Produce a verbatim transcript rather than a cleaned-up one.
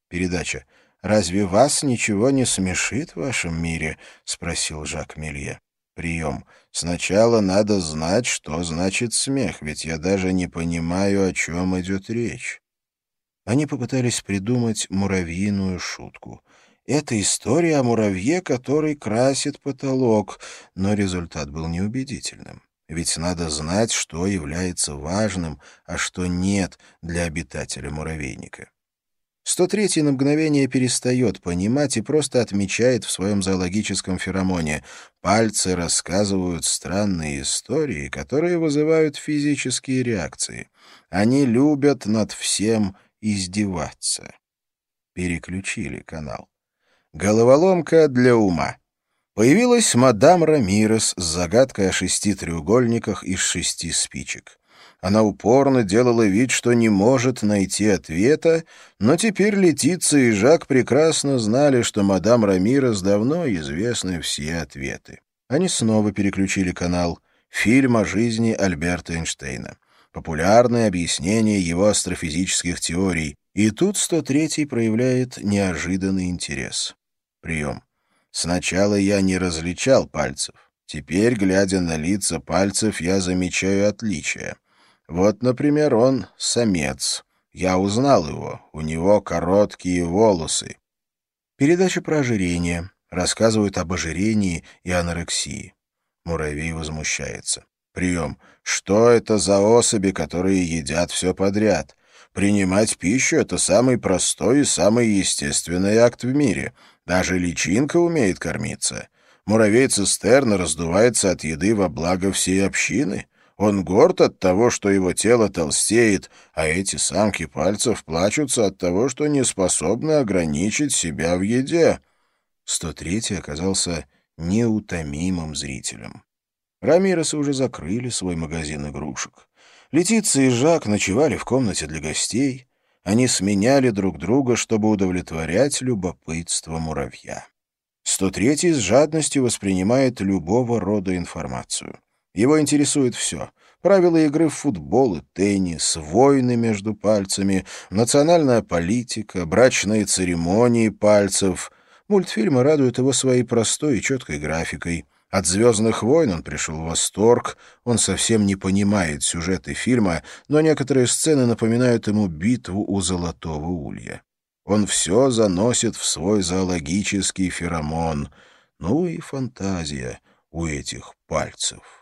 Передача. «Разве вас ничего не смешит в вашем мире?» — спросил Жак Мелье. Прием. «Сначала надо знать, что значит смех, ведь я даже не понимаю, о чем идет речь». Они попытались придумать муравьиную шутку. Это история о муравье, который красит потолок, но результат был неубедительным. Ведь надо знать, что является важным, а что нет для обитателя муравейника. сто третий на мгновение перестает понимать и просто отмечает в своем зоологическом феромоне: пальцы рассказывают странные истории, которые вызывают физические реакции. Они любят над всем издеваться. Переключили канал. Головоломка для ума. Появилась мадам Рамирес с загадкой о шести треугольниках из шести спичек. Она упорно делала вид, что не может найти ответа, но теперь Летиция и Жак прекрасно знали, что мадам Рамирес давно известны все ответы. Они снова переключили канал. Фильм о жизни Альберта Эйнштейна. Популярное объяснение его астрофизических теорий. И тут сто третий проявляет неожиданный интерес. Прием. Сначала я не различал пальцев. Теперь, глядя на лица пальцев, я замечаю отличия. Вот, например, он самец. Я узнал его. У него короткие волосы. Передача про ожирение. Рассказывают об ожирении и анорексии. Муравей возмущается. Прием. Что это за особи, которые едят все подряд? Принимать пищу — это самый простой и самый естественный акт в мире. Даже личинка умеет кормиться. Муравей-цистерна раздувается от еды во благо всей общины. Он горд от того, что его тело толстеет, а эти самки пальцев плачутся от того, что не способны ограничить себя в еде. сто третий оказался неутомимым зрителем. Рамиресы уже закрыли свой магазин игрушек. Летиция и Жак ночевали в комнате для гостей. Они сменяли друг друга, чтобы удовлетворять любопытство муравья. сто третий с жадностью воспринимает любого рода информацию. Его интересует все. Правила игры в футбол и теннис, войны между пальцами, национальная политика, брачные церемонии пальцев. Мультфильмы радуют его своей простой и четкой графикой. От «Звездных войн» он пришел в восторг. Он совсем не понимает сюжеты фильма, но некоторые сцены напоминают ему битву у Золотого Улья. Он все заносит в свой зоологический феромон. Ну и фантазия у этих пальцев.